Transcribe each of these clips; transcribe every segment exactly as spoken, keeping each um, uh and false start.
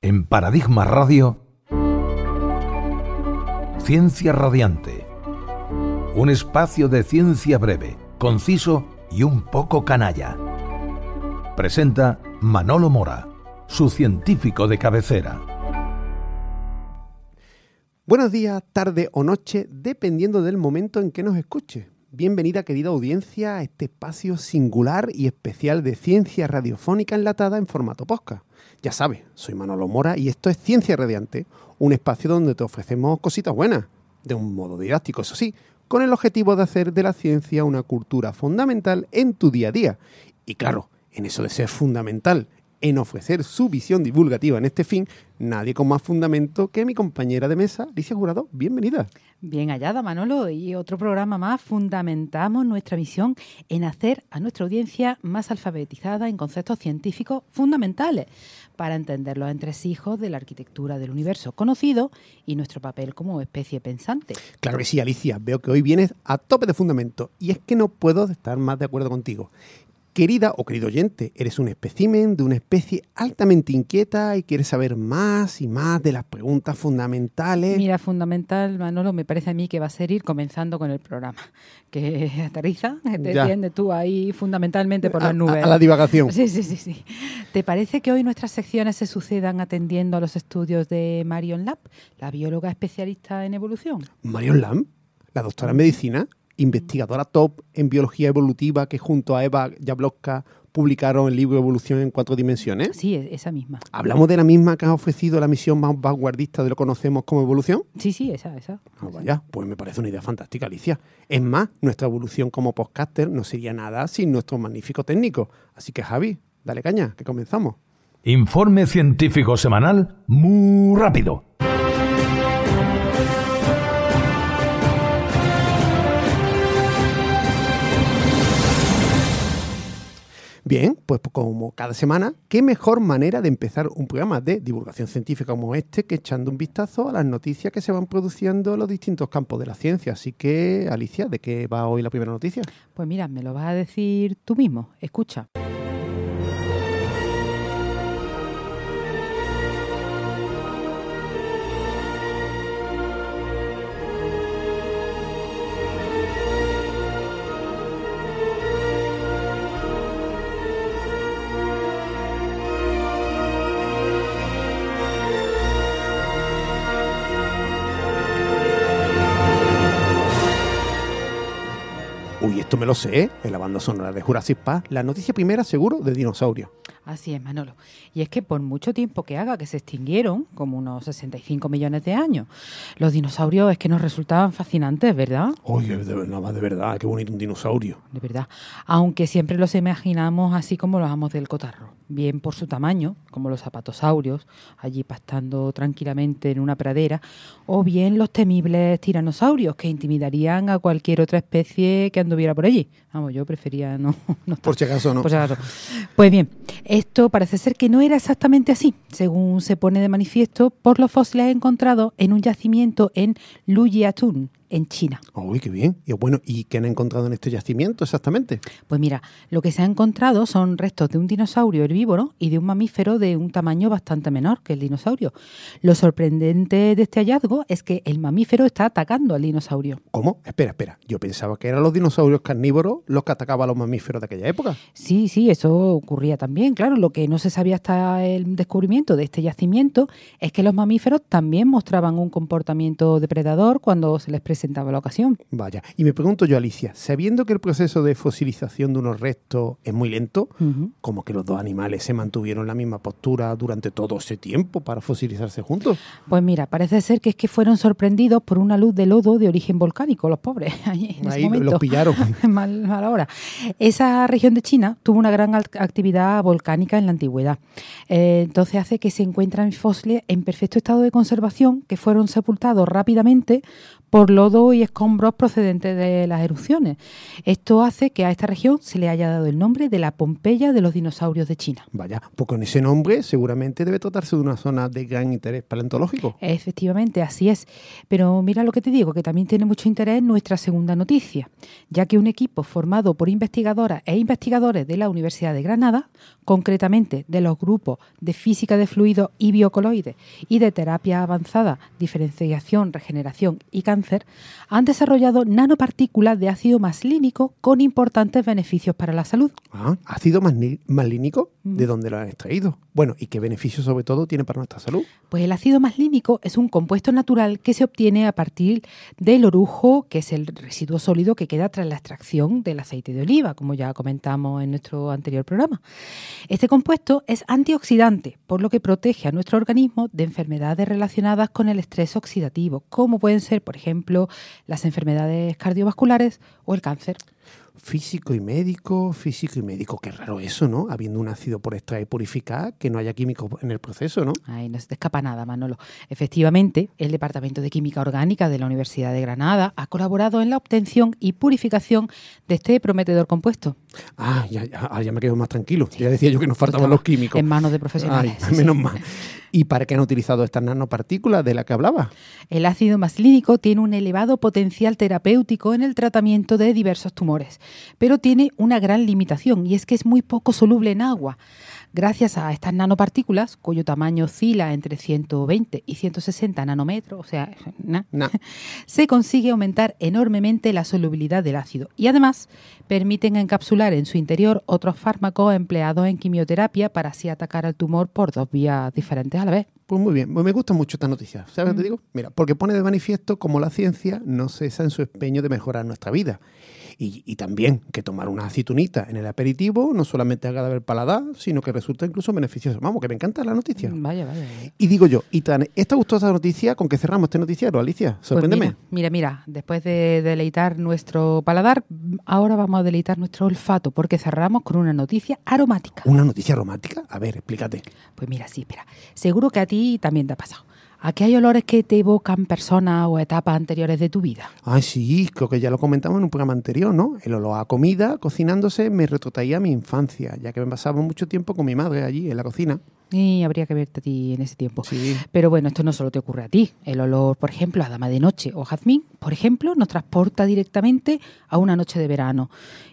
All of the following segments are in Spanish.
En Paradigma Radio, Ciencia Radiante. Un espacio de ciencia breve, conciso y un poco canalla. Presenta Manolo Mora, su científico de cabecera. Buenos días, tarde o noche, dependiendo del momento en que nos escuche. Bienvenida, querida audiencia, a este espacio singular y especial de ciencia radiofónica enlatada en formato podcast. Ya sabes, soy Manolo Mora y esto es Ciencia Radiante, un espacio donde te ofrecemos cositas buenas, de un modo didáctico, eso sí, con el objetivo de hacer de la ciencia una cultura fundamental en tu día a día. Y claro, en eso de ser fundamental, en ofrecer su visión divulgativa en este fin, nadie con más fundamento que mi compañera de mesa, Alicia Jurado. Bienvenida. Bien hallada, Manolo, y otro programa más. Fundamentamos nuestra misión en hacer a nuestra audiencia más alfabetizada en conceptos científicos fundamentales para entender los entresijos de la arquitectura del universo conocido y nuestro papel como especie pensante. Claro que sí, Alicia. Veo que hoy vienes a tope de fundamento y es que no puedo estar más de acuerdo contigo. Querida o querido oyente, eres un espécimen de una especie altamente inquieta y quieres saber más y más de las preguntas fundamentales. Mira, fundamental, Manolo, me parece a mí que va a ser ir comenzando con el programa. Que aterriza, te Ya. entiendes tú ahí fundamentalmente por a, las nubes. A, a la divagación. Sí, sí, sí, sí. ¿Te parece que hoy nuestras secciones se sucedan atendiendo a los estudios de Marion Lapp, la bióloga especialista en evolución? Marion Lapp, la doctora en medicina, investigadora top en biología evolutiva que junto a Eva Jablonska publicaron el libro Evolución en cuatro dimensiones. Sí, esa misma. ¿Hablamos de la misma que ha ofrecido la misión más vanguardista de lo que conocemos como evolución? Sí, sí, esa, esa. Ah, vaya, pues me parece una idea fantástica, Alicia. Es más, nuestra evolución como podcaster no sería nada sin nuestro magnífico técnico. Así que, Javi, dale caña, que comenzamos. Informe científico semanal muy rápido. Bien, pues como cada semana, ¿qué mejor manera de empezar un programa de divulgación científica como este que echando un vistazo a las noticias que se van produciendo en los distintos campos de la ciencia? Así que, Alicia, ¿de qué va hoy la primera noticia? Pues mira, me lo vas a decir tú mismo. Escucha. Uy, esto me lo sé, ¿eh? En la banda sonora de Jurassic Park, la noticia primera seguro de dinosaurios. Así es, Manolo. Y es que por mucho tiempo que haga que se extinguieron, como unos sesenta y cinco millones de años, los dinosaurios es que nos resultaban fascinantes, ¿verdad? Oye, de verdad, más de verdad, qué bonito un dinosaurio. De verdad. Aunque siempre los imaginamos así como los amos del cotarro. Bien por su tamaño, como los zapatosaurios, allí pastando tranquilamente en una pradera, o bien los temibles tiranosaurios, que intimidarían a cualquier otra especie que anduviera por allí. Vamos, yo prefería no, no estar. Por si acaso no. Por si acaso. Pues bien, esto parece ser que no era exactamente así, según se pone de manifiesto por los fósiles encontrados en un yacimiento en Lujiatun, en China. Uy, qué bien. Y bueno, ¿y qué han encontrado en este yacimiento exactamente? Pues mira, lo que se ha encontrado son restos de un dinosaurio herbívoro y de un mamífero de un tamaño bastante menor que el dinosaurio. Lo sorprendente de este hallazgo es que el mamífero está atacando al dinosaurio. ¿Cómo? Espera, espera. Yo pensaba que eran los dinosaurios carnívoros los que atacaban a los mamíferos de aquella época. Sí, sí, eso ocurría también. Claro, lo que no se sabía hasta el descubrimiento de este yacimiento es que los mamíferos también mostraban un comportamiento depredador cuando se les presentaba la ocasión. Vaya, y me pregunto yo, Alicia, sabiendo que el proceso de fosilización de unos restos es muy lento, Uh-huh. ¿cómo que los dos animales se mantuvieron en la misma postura durante todo ese tiempo para fosilizarse juntos? Pues mira, parece ser que es que fueron sorprendidos por una luz de lodo de origen volcánico, los pobres, ahí en ese Ahí momento. los pillaron. mal, mal hora. Esa región de China tuvo una gran actividad volcánica en la antigüedad. Eh, entonces hace que se encuentran fósiles en perfecto estado de conservación que fueron sepultados rápidamente por los lodo y escombros procedentes de las erupciones. Esto hace que a esta región se le haya dado el nombre de la Pompeya de los dinosaurios de China. Vaya, pues con ese nombre seguramente debe tratarse de una zona de gran interés paleontológico. Efectivamente, así es. Pero mira lo que te digo, que también tiene mucho interés nuestra segunda noticia, ya que un equipo formado por investigadoras e investigadores de la Universidad de Granada, concretamente de los grupos de física de fluidos y biocoloides y de terapia avanzada, diferenciación, regeneración y cáncer, han desarrollado nanopartículas de ácido maslínico con importantes beneficios para la salud. Ah, ¿ácido masni- maslínico? ¿De dónde lo han extraído? Bueno, ¿y qué beneficios sobre todo tiene para nuestra salud? Pues el ácido maslínico es un compuesto natural que se obtiene a partir del orujo, que es el residuo sólido que queda tras la extracción del aceite de oliva, como ya comentamos en nuestro anterior programa. Este compuesto es antioxidante, por lo que protege a nuestro organismo de enfermedades relacionadas con el estrés oxidativo, como pueden ser, por ejemplo, las enfermedades cardiovasculares o el cáncer. Físico y médico, físico y médico. Qué raro eso, ¿no? Habiendo un ácido por extraer y purificar, que no haya químicos en el proceso, ¿no? Ay, no se te escapa nada, Manolo. Efectivamente, el Departamento de Química Orgánica de la Universidad de Granada ha colaborado en la obtención y purificación de este prometedor compuesto. Ah, ya, ya, ya me quedo más tranquilo. Ya decía yo que nos faltaban los químicos. En manos de profesionales. Ay, menos mal. ¿Y para qué han utilizado estas nanopartículas de las que hablaba? El ácido maslínico tiene un elevado potencial terapéutico en el tratamiento de diversos tumores, pero tiene una gran limitación y es que es muy poco soluble en agua. Gracias a estas nanopartículas, cuyo tamaño oscila entre ciento veinte y ciento sesenta nanómetros, o sea, nah, Nah. se consigue aumentar enormemente la solubilidad del ácido y además permiten encapsular en su interior otros fármacos empleados en quimioterapia para así atacar al tumor por dos vías diferentes a la vez. Pues muy bien, pues me gusta mucho esta noticia. ¿Sabes Mm. qué te digo? Mira, porque pone de manifiesto cómo la ciencia no cesa en su empeño de mejorar nuestra vida. Y, y también que tomar una aceitunita en el aperitivo no solamente agrada el paladar, sino que resulta incluso beneficioso. Vamos, que me encanta la noticia. Vaya, vaya. vaya. Y digo yo, y tan, ¿esta gustosa noticia con que cerramos este noticiero, Alicia? Pues Sorpréndeme. mira, mira, mira, después de deleitar nuestro paladar, ahora vamos a deleitar nuestro olfato, porque cerramos con una noticia aromática. ¿Una noticia romántica? A ver, explícate. Pues mira, sí, espera. Seguro que a ti también te ha pasado. ¿A qué hay olores que te evocan personas o etapas anteriores de tu vida? Ay, sí, creo que ya lo comentamos en un programa anterior, ¿no? El olor a comida cocinándose me retrotraía a mi infancia, ya que me pasaba mucho tiempo con mi madre allí en la cocina. Y habría que verte a ti en ese tiempo. Sí. Pero bueno, esto no solo te ocurre a ti. El olor, por ejemplo, a dama de noche o jazmín, por ejemplo, nos transporta directamente a una noche de verano.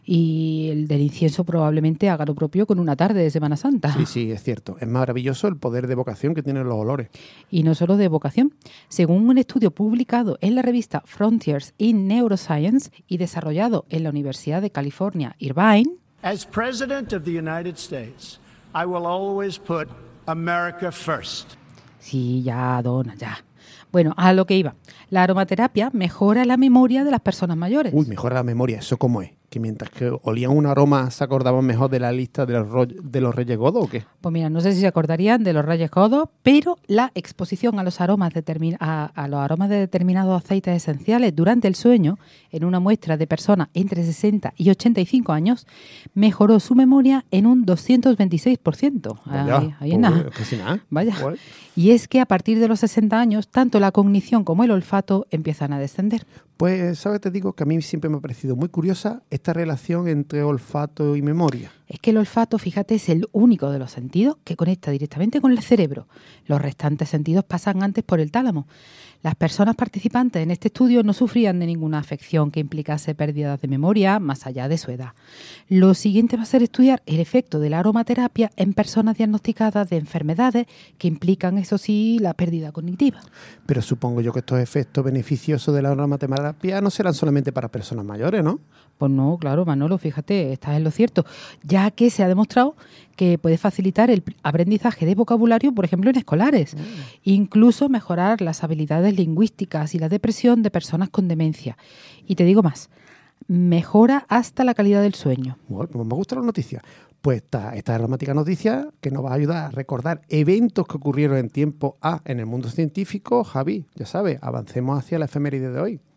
Y el del incienso probablemente haga lo propio con una tarde de Semana Santa. Sí, sí, es cierto. Es maravilloso el poder de evocación que tienen los olores. Y no solo de evocación. Según un estudio publicado en la revista Frontiers in Neuroscience y desarrollado en la Universidad de California, Irvine, As President of the United States, I will always put America first. sí, ya, dona, ya. Bueno, a lo que iba. La aromaterapia mejora la memoria de las personas mayores. Uy, mejora la memoria. ¿Eso cómo es? ¿Que mientras que olían un aroma se acordaban mejor de la lista de los, ro- de los Reyes Godos o qué? Pues mira, no sé si se acordarían de los rayos godos, pero la exposición a los aromas determin- a, a los aromas de determinados aceites esenciales durante el sueño, en una muestra de personas entre sesenta y ochenta y cinco años, mejoró su memoria en un doscientos veintiséis por ciento. Vaya, Ahí, ahí pues, nada. casi nada. Vaya. Guay. Y es que a partir de los sesenta años, tanto la cognición como el olfato empiezan a descender. Pues, ¿sabes? Te digo que a mí siempre me ha parecido muy curiosa esta relación entre olfato y memoria. Es que el olfato, fíjate, es el único de los sentidos que conecta directamente con el cerebro. Los restantes sentidos pasan antes por el tálamo. Las personas participantes en este estudio no sufrían de ninguna afección que implicase pérdidas de memoria más allá de su edad. Lo siguiente va a ser estudiar el efecto de la aromaterapia en personas diagnosticadas de enfermedades que implican, eso sí, la pérdida cognitiva. Pero supongo yo que estos efectos beneficiosos de la aromaterapia no serán solamente para personas mayores, ¿no? Pues no, claro, Manolo, fíjate, estás en lo cierto, ya que se ha demostrado que puede facilitar el aprendizaje de vocabulario, por ejemplo, en escolares, mm. incluso mejorar las habilidades lingüísticas y la depresión de personas con demencia. Y te digo más, mejora hasta la calidad del sueño. Bueno, pues me gusta la noticia. Pues esta, esta dramática noticia que nos va a ayudar a recordar eventos que ocurrieron en tiempo A en el mundo científico. Javi, ya sabes, avancemos hacia la efeméride de hoy.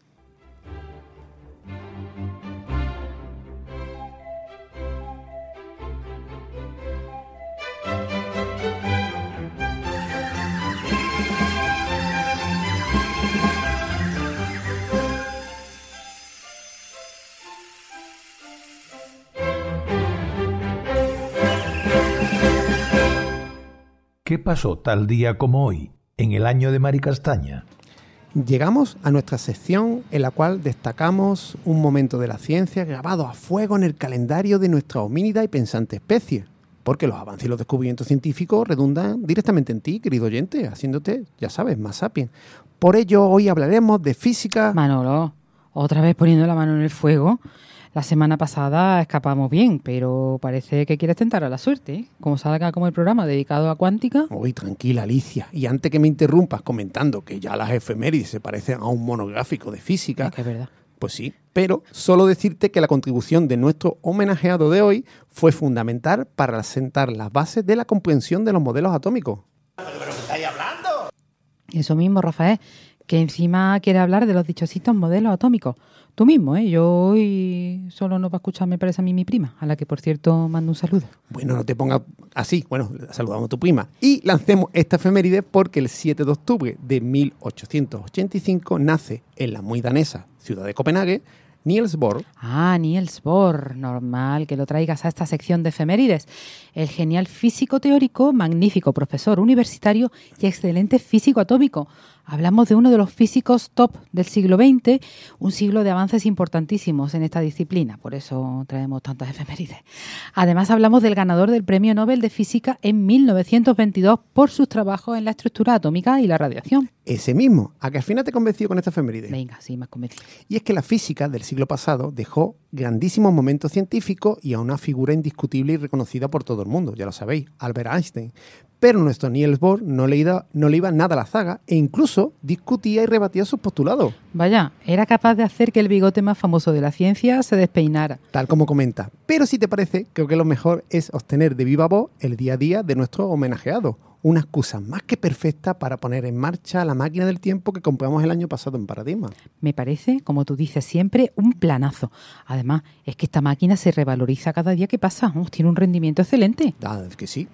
¿Qué pasó tal día como hoy, en el año de Mari Castaña? Llegamos a nuestra sección en la cual destacamos un momento de la ciencia grabado a fuego en el calendario de nuestra homínida y pensante especie. Porque los avances y los descubrimientos científicos redundan directamente en ti, querido oyente, haciéndote, ya sabes, más sapiens. Por ello, hoy hablaremos de física... Manolo, otra vez poniendo la mano en el fuego. La semana pasada escapamos bien, pero parece que quieres tentar a la suerte, ¿eh? Como salga como el programa dedicado a cuántica... Uy, tranquila, Alicia. Y antes que me interrumpas comentando que ya las efemérides se parecen a un monográfico de física... Es que es verdad. Pues sí, pero solo decirte que la contribución de nuestro homenajeado de hoy fue fundamental para sentar las bases de la comprensión de los modelos atómicos. ¿Pero qué estáis hablando? Eso mismo, Rafael, que encima quiere hablar de los dichositos modelos atómicos. Tú mismo, ¿eh? Yo hoy solo no va a escuchar, me parece a mí, mi prima, a la que, por cierto, mando un saludo. Bueno, no te pongas así. Bueno, saludamos a tu prima. Y lancemos esta efeméride porque el siete de octubre de mil ochocientos ochenta y cinco nace en la muy danesa ciudad de Copenhague Niels Bohr. Ah, Niels Bohr, normal que lo traigas a esta sección de efemérides. El genial físico teórico, magnífico profesor universitario y excelente físico atómico. Hablamos de uno de los físicos top del siglo veinte, un siglo de avances importantísimos en esta disciplina, por eso traemos tantas efemérides. Además hablamos del ganador del Premio Nobel de Física en mil novecientos veintidós por sus trabajos en la estructura atómica y la radiación. Ese mismo, a que al final te he convencido con esta efeméride. Venga, sí, me has convencido. Y es que la física del siglo pasado dejó grandísimos momentos científicos y a una figura indiscutible y reconocida por todo el mundo, ya lo sabéis, Albert Einstein. Pero nuestro Niels Bohr no le, iba, no le iba nada a la zaga e incluso discutía y rebatía sus postulados. Vaya, era capaz de hacer que el bigote más famoso de la ciencia se despeinara. Tal como comenta. Pero si te parece, creo que lo mejor es obtener de viva voz el día a día de nuestro homenajeado. Una excusa más que perfecta para poner en marcha la máquina del tiempo que compramos el año pasado en Paradigma. Me parece, como tú dices siempre, un planazo. Además, es que esta máquina se revaloriza cada día que pasa. Oh, tiene un rendimiento excelente. Ah, es que sí.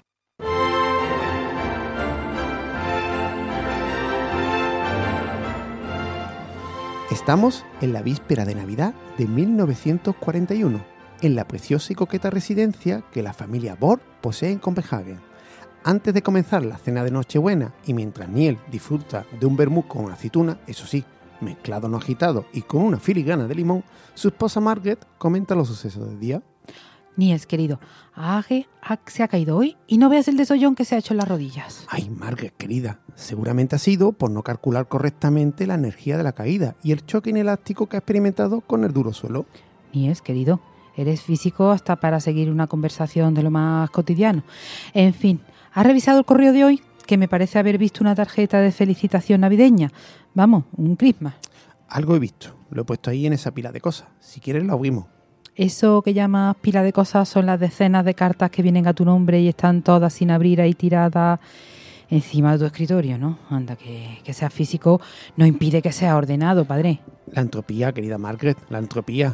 Estamos en la víspera de Navidad de mil novecientos cuarenta y uno, en la preciosa y coqueta residencia que la familia Bohr posee en Copenhague. Antes de comenzar la cena de Nochebuena y mientras Niels disfruta de un vermut con aceituna, eso sí, mezclado no agitado y con una filigrana de limón, su esposa Margaret comenta los sucesos del día. Niels, querido, Age se ha caído hoy y no veas el desollón que se ha hecho en las rodillas. Ay, Margaret, querida, seguramente ha sido por no calcular correctamente la energía de la caída y el choque inelástico que ha experimentado con el duro suelo. Niels, querido, eres físico hasta para seguir una conversación de lo más cotidiano. En fin, ¿has revisado el correo de hoy? Que me parece haber visto una tarjeta de felicitación navideña. Vamos, un Christmas. Algo he visto, lo he puesto ahí en esa pila de cosas. Si quieres lo abrimos. Eso que llamas pila de cosas son las decenas de cartas que vienen a tu nombre y están todas sin abrir ahí tiradas encima de tu escritorio, ¿no? Anda, que, que seas físico no impide que sea ordenado, padre. La entropía, querida Margaret, la entropía.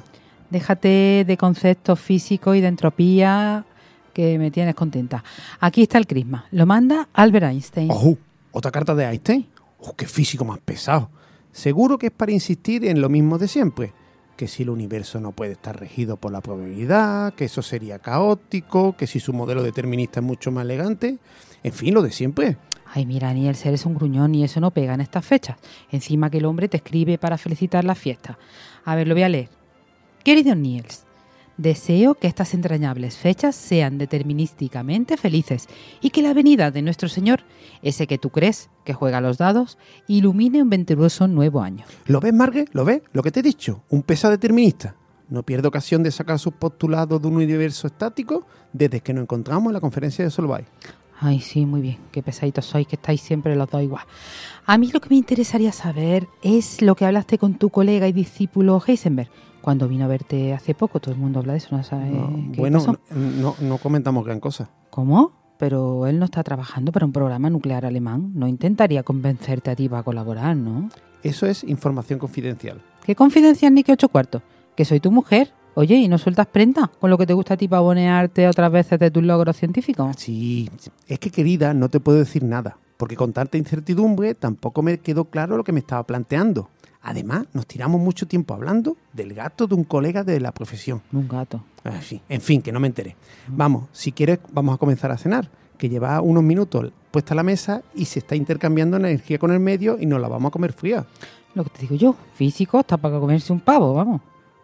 Déjate de conceptos físicos y de entropía que me tienes contenta. Aquí está el crisma. Lo manda Albert Einstein. ¡Oh! ¿Otra carta de Einstein? ¡Oh, qué físico más pesado! Seguro que es para insistir en lo mismo de siempre. Que si el universo no puede estar regido por la probabilidad, que eso sería caótico, que si su modelo determinista es mucho más elegante. En fin, lo de siempre. Ay, mira, Niels, eres un gruñón y eso no pega en estas fechas. Encima que el hombre te escribe para felicitar la fiesta. A ver, lo voy a leer. Querido Niels, deseo que estas entrañables fechas sean determinísticamente felices y que la venida de nuestro Señor, ese que tú crees que juega a los dados, ilumine un venturoso nuevo año. ¿Lo ves, Margaret? ¿Lo ves? Lo que te he dicho, un pesado determinista. No pierde ocasión de sacar sus postulados de un universo estático desde que nos encontramos en la conferencia de Solvay. Ay, sí, muy bien. Qué pesaditos sois, que estáis siempre los dos igual. A mí lo que me interesaría saber es lo que hablaste con tu colega y discípulo Heisenberg cuando vino a verte hace poco. Todo el mundo habla de eso, ¿no sabes no, qué Bueno, pasó? No, no comentamos gran cosa. ¿Cómo? Pero él no está trabajando para un programa nuclear alemán. No intentaría convencerte a ti para colaborar, ¿no? Eso es información confidencial. ¿Qué confidencial ni qué ocho cuartos? Que soy tu mujer. Oye, ¿y no sueltas prenda con lo que te gusta a ti para abonearte otras veces de tus logros científicos? Sí, es que, querida, no te puedo decir nada, porque con tanta incertidumbre tampoco me quedó claro lo que me estaba planteando. Además, nos tiramos mucho tiempo hablando del gato de un colega de la profesión. Un gato. Ah, sí. En fin, que no me enteré. Vamos, si quieres, vamos a comenzar a cenar, porque lleva unos minutos puesta la mesa y se está intercambiando energía con el medio y nos la vamos a comer fría. Lo que te digo yo, físico está para comerse un pavo, vamos.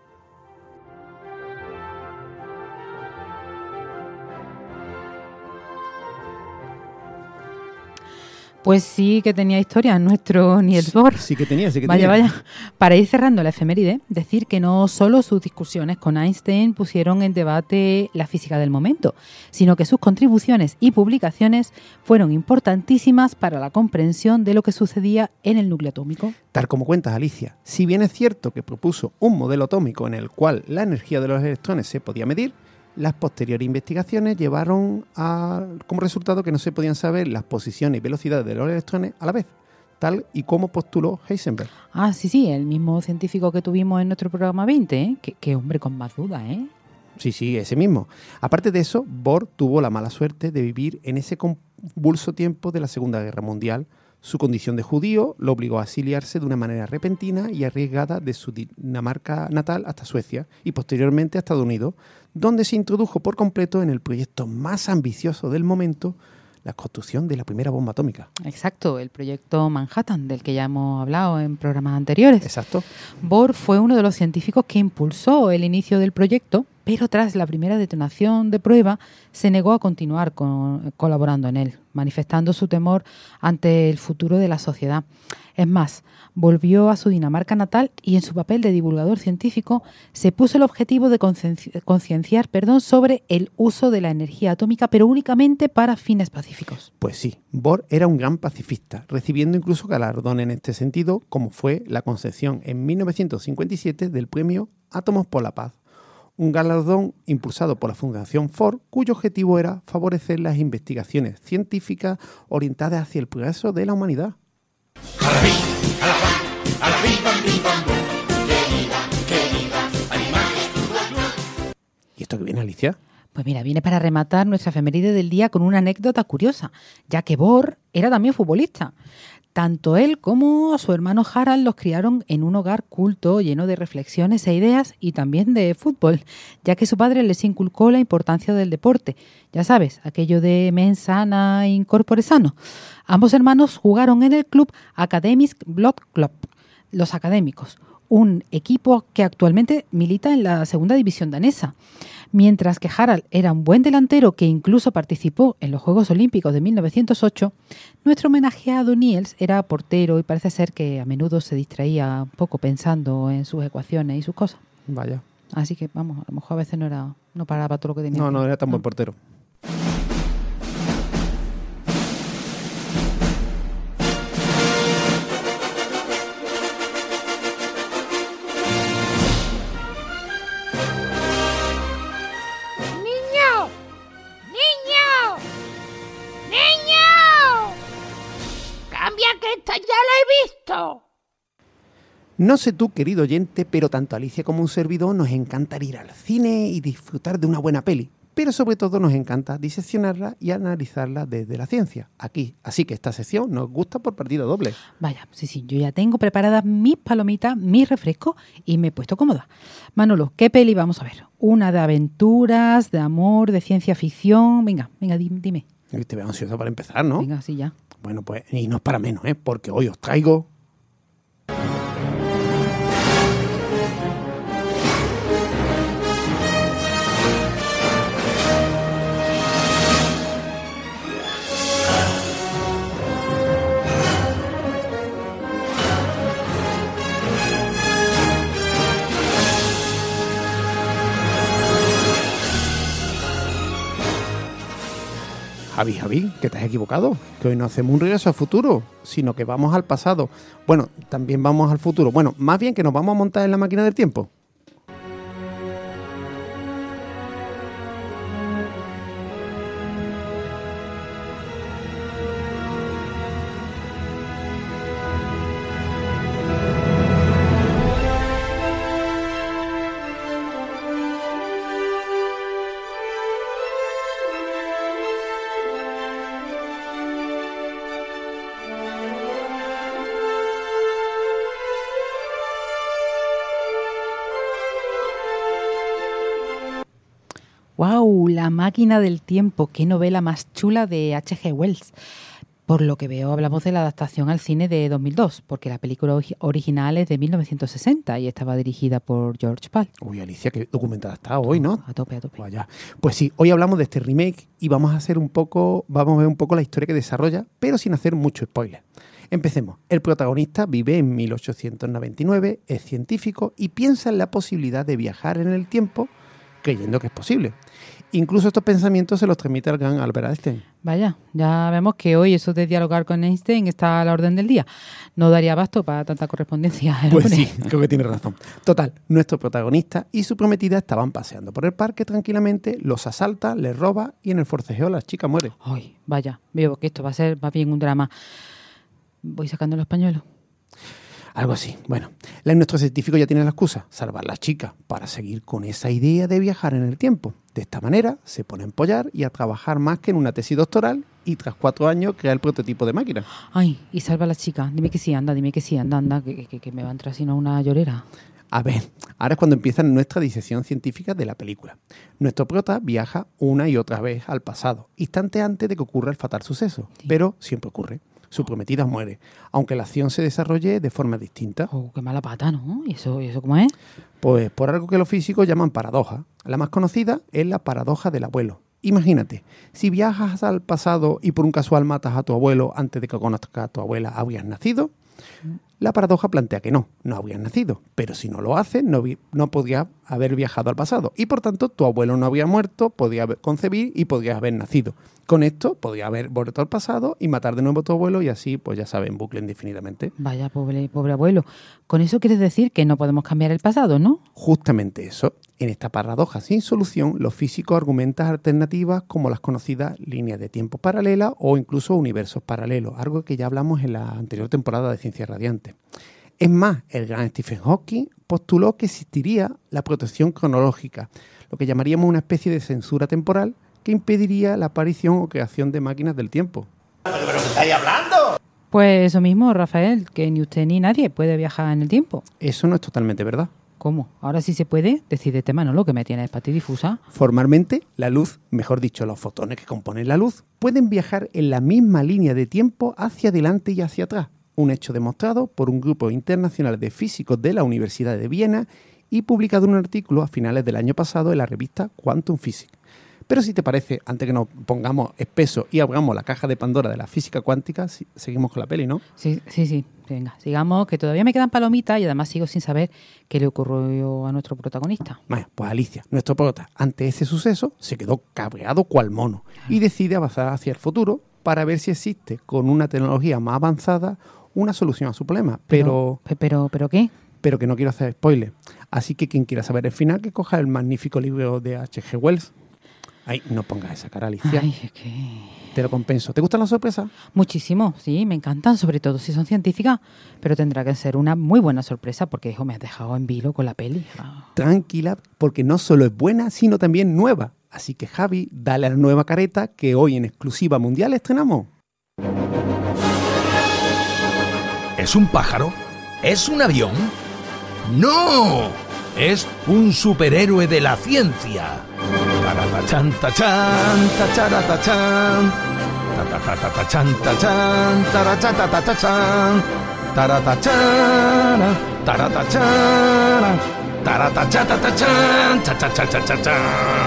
Pues sí que tenía historia nuestro Niels Bohr. Sí que tenía, sí que vaya, tenía. Vaya, para ir cerrando la efeméride, decir que no solo sus discusiones con Einstein pusieron en debate la física del momento, sino que sus contribuciones y publicaciones fueron importantísimas para la comprensión de lo que sucedía en el núcleo atómico. Tal como cuentas, Alicia, si bien es cierto que propuso un modelo atómico en el cual la energía de los electrones se podía medir, las posteriores investigaciones llevaron a, como resultado que no se podían saber las posiciones y velocidades de los electrones a la vez, tal y como postuló Heisenberg. Ah, sí, sí, el mismo científico que tuvimos en nuestro programa veinte, ¿eh? Qué, qué hombre con más dudas, ¿eh? Sí, sí, ese mismo. Aparte de eso, Bohr tuvo la mala suerte de vivir en ese convulso tiempo de la Segunda Guerra Mundial. Su condición de judío lo obligó a exiliarse de una manera repentina y arriesgada de su Dinamarca natal hasta Suecia y posteriormente a Estados Unidos, donde se introdujo por completo en el proyecto más ambicioso del momento, la construcción de la primera bomba atómica. Exacto, el proyecto Manhattan, del que ya hemos hablado en programas anteriores. Exacto. Bohr fue uno de los científicos que impulsó el inicio del proyecto, pero tras la primera detonación de prueba se negó a continuar con, colaborando en él, manifestando su temor ante el futuro de la sociedad. Es más, volvió a su Dinamarca natal y en su papel de divulgador científico se puso el objetivo de concienciar perdón, sobre el uso de la energía atómica, pero únicamente para fines pacíficos. Pues sí, Bohr era un gran pacifista, recibiendo incluso galardones en este sentido, como fue la concesión en mil novecientos cincuenta y siete del premio Átomos por la Paz, un galardón impulsado por la Fundación Ford, cuyo objetivo era favorecer las investigaciones científicas orientadas hacia el progreso de la humanidad. ¿Y esto qué viene, Alicia? Pues mira, viene para rematar nuestra efeméride del día con una anécdota curiosa, ya que Bohr era también futbolista. Tanto él como su hermano Harald los criaron en un hogar culto lleno de reflexiones e ideas y también de fútbol, ya que su padre les inculcó la importancia del deporte. Ya sabes, aquello de mens sana in corpore sano. Ambos hermanos jugaron en el club Academisk Blood Club, los académicos, un equipo que actualmente milita en la segunda división danesa. Mientras que Harald era un buen delantero que incluso participó en los Juegos Olímpicos de mil novecientos ocho, nuestro homenajeado Niels era portero y parece ser que a menudo se distraía un poco pensando en sus ecuaciones y sus cosas. Vaya. Así que, vamos, a lo mejor a veces no era no paraba todo lo que tenía. No, no era tan no. buen portero. No sé tú, querido oyente, pero tanto Alicia como un servidor nos encanta ir al cine y disfrutar de una buena peli. Pero sobre todo nos encanta diseccionarla y analizarla desde la ciencia. Aquí, así que esta sección nos gusta por partida doble. Vaya, sí, sí, yo ya tengo preparadas mis palomitas, mis refrescos y me he puesto cómoda. Manolo, ¿qué peli vamos a ver? ¿Una de aventuras, de amor, de ciencia ficción? Venga, venga, dime. Te veo ansiosa para empezar, ¿no? Venga, sí, ya. Bueno, pues, y no es para menos, ¿eh? Porque hoy os traigo... Javi, Javi, que te has equivocado, que hoy no hacemos un regreso al futuro, sino que vamos al pasado. Bueno, también vamos al futuro. Bueno, más bien que nos vamos a montar en la máquina del tiempo. ¡Wow! La máquina del tiempo. ¡Qué novela más chula de H G Wells! Por lo que veo, hablamos de la adaptación al cine de dos mil dos, porque la película original es de mil novecientos sesenta y estaba dirigida por George Pal. Uy, Alicia, qué documentada está hoy, ¿no? A tope, a tope. Vaya. Pues sí, hoy hablamos de este remake y vamos a hacer un poco, vamos a ver un poco la historia que desarrolla, pero sin hacer mucho spoiler. Empecemos. El protagonista vive en mil ochocientos noventa y nueve, es científico y piensa en la posibilidad de viajar en el tiempo creyendo que es posible. Incluso estos pensamientos se los transmite al gran Albert Einstein. Vaya, ya vemos que hoy eso de dialogar con Einstein está a la orden del día. No daría abasto para tanta correspondencia. Pues sí, creo que tiene razón. Total, nuestro protagonista y su prometida estaban paseando por el parque tranquilamente, los asalta, les roba y en el forcejeo la chica muere. Ay, vaya, veo que esto va a ser más bien un drama. Voy sacando los pañuelos. Algo así. Bueno, nuestro científico ya tiene la excusa, salvar a la chica, para seguir con esa idea de viajar en el tiempo. De esta manera se pone a empollar y a trabajar más que en una tesis doctoral y tras cuatro años crea el prototipo de máquina. Ay, y salva a la chica. Dime que sí, anda, dime que sí, anda, anda, que, que, que me va a entrar sino una llorera. A ver, ahora es cuando empieza nuestra disección científica de la película. Nuestro prota viaja una y otra vez al pasado, instante antes de que ocurra el fatal suceso, sí. Pero siempre ocurre. Su prometida muere, aunque la acción se desarrolle de forma distinta. Oh, qué mala pata, ¿no? ¿Y eso, ¿y eso cómo es? Pues por algo que los físicos llaman paradoja. La más conocida es la paradoja del abuelo. Imagínate, si viajas al pasado y por un casual matas a tu abuelo antes de que conozca a tu abuela, ¿habrías nacido? La paradoja plantea que no, no habrías nacido, pero si no lo haces, no, no podrías haber viajado al pasado y por tanto tu abuelo no habría muerto, podría concebir y podrías haber nacido. Con esto podría haber vuelto al pasado y matar de nuevo a tu abuelo y así, pues ya sabes, en bucle indefinidamente. Vaya, pobre, pobre abuelo. Con eso quieres decir que no podemos cambiar el pasado, ¿no? Justamente eso. En esta paradoja sin solución, los físicos argumentan alternativas como las conocidas líneas de tiempo paralelas o incluso universos paralelos, algo que ya hablamos en la anterior temporada de Ciencia Radiante. Es más, el gran Stephen Hawking postuló que existiría la protección cronológica, lo que llamaríamos una especie de censura temporal que impediría la aparición o creación de máquinas del tiempo. ¿Pero, pero qué estáis hablando? Pues eso mismo, Rafael, que ni usted ni nadie puede viajar en el tiempo. Eso no es totalmente verdad. ¿Cómo? Ahora sí se puede. Decídete, Manolo, que me tienes patidifusa. Formalmente, la luz, mejor dicho, los fotones que componen la luz, pueden viajar en la misma línea de tiempo hacia adelante y hacia atrás. Un hecho demostrado por un grupo internacional de físicos de la Universidad de Viena y publicado en un artículo a finales del año pasado en la revista Quantum Physics. Pero si te parece, antes que nos pongamos espeso y abramos la caja de Pandora de la física cuántica, si, seguimos con la peli, ¿no? Sí, sí, sí. Venga, sigamos, que todavía me quedan palomitas y además sigo sin saber qué le ocurrió a nuestro protagonista. Bueno, pues Alicia, nuestro prota, ante ese suceso, se quedó cabreado cual mono y decide avanzar hacia el futuro para ver si existe, con una tecnología más avanzada, una solución a su problema. Pero... ¿Pero, pero, pero qué? Pero que no quiero hacer spoiler. Así que quien quiera saber el final, que coja el magnífico libro de H G Wells. Ay, no pongas esa cara, Alicia. Ay, es que... Te lo compenso. ¿Te gustan las sorpresas? Muchísimo, sí, me encantan, sobre todo si son científicas, pero tendrá que ser una muy buena sorpresa porque, hijo, me has dejado en vilo con la peli. Ah. Tranquila, porque no solo es buena, sino también nueva. Así que, Javi, dale a la nueva careta que hoy en exclusiva mundial estrenamos. ¿Es un pájaro? ¿Es un avión? ¡No! Es un superhéroe de la ciencia. Taratachan, tachan, tacharatachan. Tatatachan, tachan, tarachatatachan. Taratachara, taratachara. Taratachatatachan, chachachachachachan.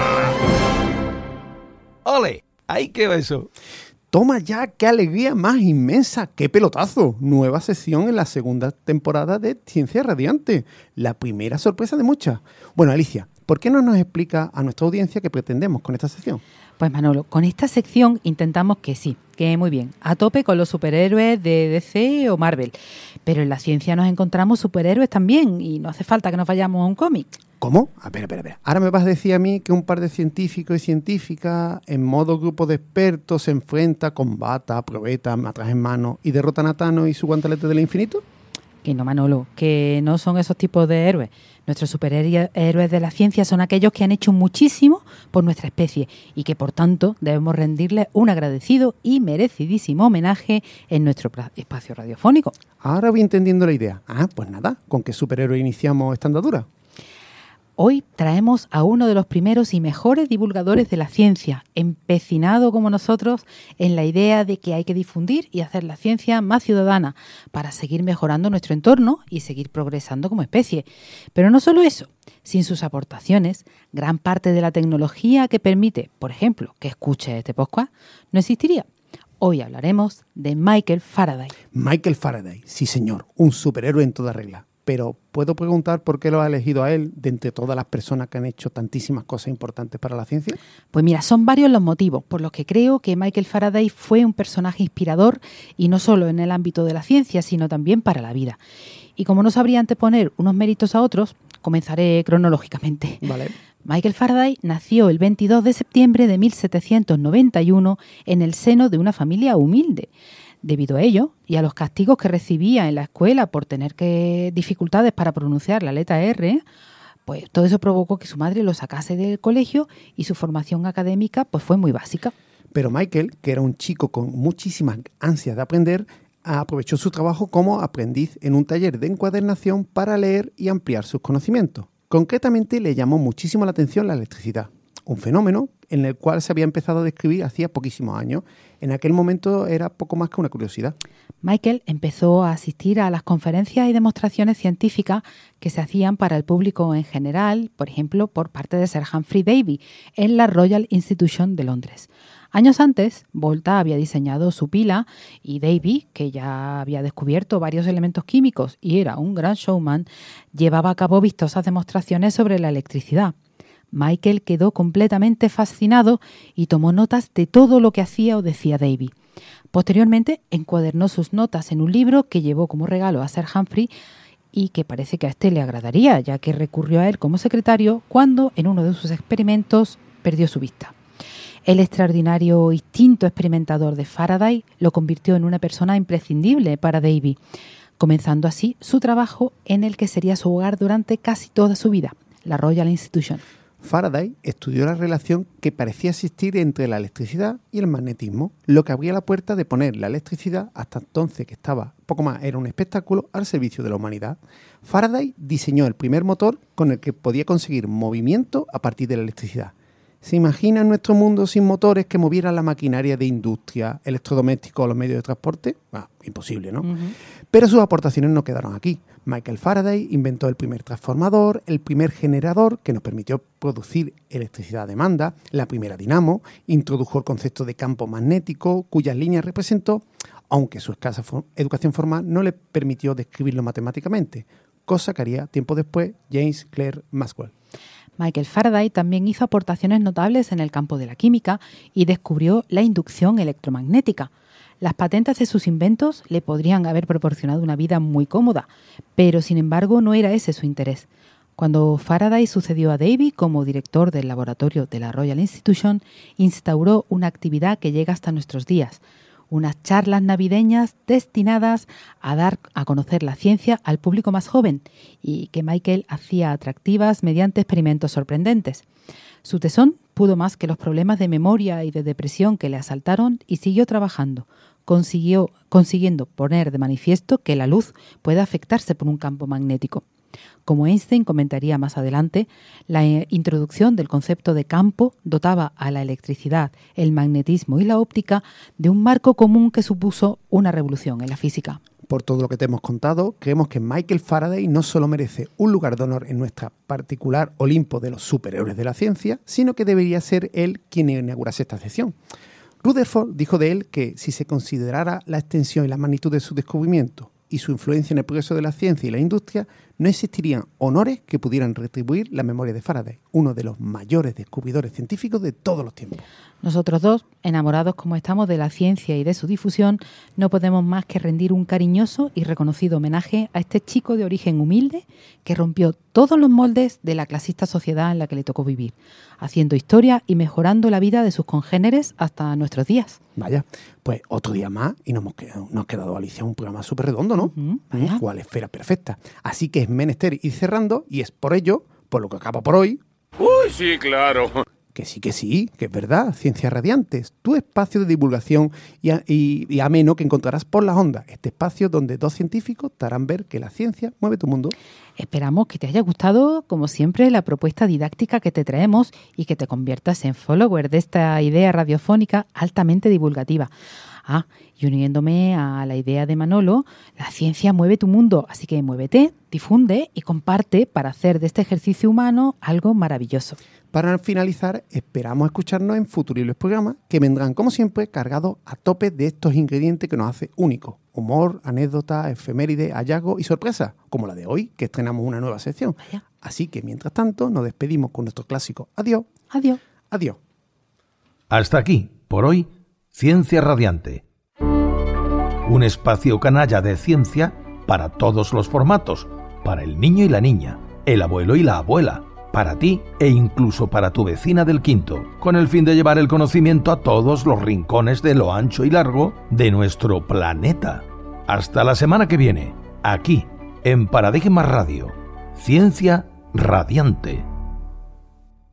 ¡Ole! ¡Ay, qué beso! Toma ya, qué alegría más inmensa, qué pelotazo. Nueva sesión en la segunda temporada de Ciencia Radiante. La primera sorpresa de muchas. Bueno, Alicia, ¿por qué no nos explica a nuestra audiencia qué pretendemos con esta sección? Pues Manolo, con esta sección intentamos que sí, que muy bien, a tope con los superhéroes de D C o Marvel. Pero en la ciencia nos encontramos superhéroes también y no hace falta que nos vayamos a un cómic. ¿Cómo? A ver, a ver, a ver. Ahora me vas a decir a mí que un par de científicos y científicas en modo grupo de expertos se enfrenta con bata, probeta, matras en mano y derrotan a Thanos y su guantelete del infinito. Que no, Manolo, que no son esos tipos de héroes. Nuestros superhéroes de la ciencia son aquellos que han hecho muchísimo por nuestra especie y que, por tanto, debemos rendirles un agradecido y merecidísimo homenaje en nuestro espacio radiofónico. Ahora voy entendiendo la idea. Ah, pues nada, ¿con qué superhéroe iniciamos esta andadura? Hoy traemos a uno de los primeros y mejores divulgadores de la ciencia, empecinado como nosotros en la idea de que hay que difundir y hacer la ciencia más ciudadana para seguir mejorando nuestro entorno y seguir progresando como especie. Pero no solo eso, sin sus aportaciones, gran parte de la tecnología que permite, por ejemplo, que escuche este podcast, no existiría. Hoy hablaremos de Michael Faraday. Michael Faraday, sí señor, un superhéroe en toda regla. Pero ¿puedo preguntar por qué lo ha elegido a él de entre todas las personas que han hecho tantísimas cosas importantes para la ciencia? Pues mira, son varios los motivos por los que creo que Michael Faraday fue un personaje inspirador y no solo en el ámbito de la ciencia, sino también para la vida. Y como no sabría anteponer unos méritos a otros, comenzaré cronológicamente. Vale. Michael Faraday nació el veintidós de septiembre de mil setecientos noventa y uno en el seno de una familia humilde. Debido a ello y a los castigos que recibía en la escuela por tener que, dificultades para pronunciar la letra R, pues todo eso provocó que su madre lo sacase del colegio y su formación académica pues fue muy básica. Pero Michael, que era un chico con muchísimas ansias de aprender, aprovechó su trabajo como aprendiz en un taller de encuadernación para leer y ampliar sus conocimientos. Concretamente le llamó muchísimo la atención la electricidad, un fenómeno en el cual se había empezado a describir hacía poquísimos años. En aquel momento era poco más que una curiosidad. Michael empezó a asistir a las conferencias y demostraciones científicas que se hacían para el público en general, por ejemplo, por parte de Sir Humphrey Davy, en la Royal Institution de Londres. Años antes, Volta había diseñado su pila y Davy, que ya había descubierto varios elementos químicos y era un gran showman, llevaba a cabo vistosas demostraciones sobre la electricidad. Michael quedó completamente fascinado y tomó notas de todo lo que hacía o decía Davy. Posteriormente, encuadernó sus notas en un libro que llevó como regalo a Sir Humphrey y que parece que a este le agradaría, ya que recurrió a él como secretario cuando en uno de sus experimentos perdió su vista. El extraordinario instinto experimentador de Faraday lo convirtió en una persona imprescindible para Davy, comenzando así su trabajo en el que sería su hogar durante casi toda su vida, la Royal Institution. Faraday estudió la relación que parecía existir entre la electricidad y el magnetismo, lo que abría la puerta de poner la electricidad, hasta entonces que estaba poco más, era un espectáculo, al servicio de la humanidad. Faraday diseñó el primer motor con el que podía conseguir movimiento a partir de la electricidad. ¿Se imagina nuestro mundo sin motores que movieran la maquinaria de industria, electrodomésticos o los medios de transporte? Ah, imposible, ¿no? Uh-huh. Pero sus aportaciones no quedaron aquí. Michael Faraday inventó el primer transformador, el primer generador que nos permitió producir electricidad a demanda, la primera dinamo, introdujo el concepto de campo magnético, cuyas líneas representó, aunque su escasa for- educación formal no le permitió describirlo matemáticamente, cosa que haría tiempo después James Clerk Maxwell. Michael Faraday también hizo aportaciones notables en el campo de la química y descubrió la inducción electromagnética. Las patentes de sus inventos le podrían haber proporcionado una vida muy cómoda, pero sin embargo no era ese su interés. Cuando Faraday sucedió a Davy como director del laboratorio de la Royal Institution, instauró una actividad que llega hasta nuestros días, unas charlas navideñas destinadas a dar a conocer la ciencia al público más joven y que Michael hacía atractivas mediante experimentos sorprendentes. Su tesón pudo más que los problemas de memoria y de depresión que le asaltaron y siguió trabajando, consiguió, consiguiendo poner de manifiesto que la luz puede afectarse por un campo magnético. Como Einstein comentaría más adelante, la introducción del concepto de campo dotaba a la electricidad, el magnetismo y la óptica de un marco común que supuso una revolución en la física. Por todo lo que te hemos contado, creemos que Michael Faraday no solo merece un lugar de honor en nuestra particular Olimpo de los superhéroes de la ciencia, sino que debería ser él quien inaugurase esta sección. Rutherford dijo de él que si se considerara la extensión y la magnitud de su descubrimiento y su influencia en el progreso de la ciencia y la industria, no existirían honores que pudieran retribuir la memoria de Faraday, uno de los mayores descubridores científicos de todos los tiempos. Nosotros dos, enamorados como estamos de la ciencia y de su difusión, no podemos más que rendir un cariñoso y reconocido homenaje a este chico de origen humilde que rompió todos los moldes de la clasista sociedad en la que le tocó vivir, haciendo historia y mejorando la vida de sus congéneres hasta nuestros días. Vaya, pues otro día más y nos hemos quedado, nos ha quedado, Alicia, un programa súper redondo, ¿no? Uh-huh, ¿Mm? Cual esfera perfecta. Así que es menester ir cerrando y es por ello, por lo que acaba por hoy. Uy, sí, claro. Que sí, que sí, que es verdad. Ciencias Radiantes, tu espacio de divulgación y, a, y, y ameno que encontrarás por las ondas. Este espacio donde dos científicos te harán ver que la ciencia mueve tu mundo. Esperamos que te haya gustado, como siempre, la propuesta didáctica que te traemos y que te conviertas en follower de esta idea radiofónica altamente divulgativa. Ah, y uniéndome a la idea de Manolo, la ciencia mueve tu mundo, así que muévete, difunde y comparte para hacer de este ejercicio humano algo maravilloso. Para finalizar, esperamos escucharnos en futuribles programas que vendrán, como siempre, cargados a tope de estos ingredientes que nos hace únicos. Humor, anécdotas, efemérides, hallazgos y sorpresas, como la de hoy, que estrenamos una nueva sección. Vaya. Así que, mientras tanto, nos despedimos con nuestro clásico adiós. Adiós. Adiós. Hasta aquí, por hoy, Ciencia Radiante. Un espacio canalla de ciencia para todos los formatos, para el niño y la niña, el abuelo y la abuela, para ti e incluso para tu vecina del quinto, con el fin de llevar el conocimiento a todos los rincones de lo ancho y largo de nuestro planeta. Hasta la semana que viene, aquí, en Paradigma Radio. Ciencia Radiante.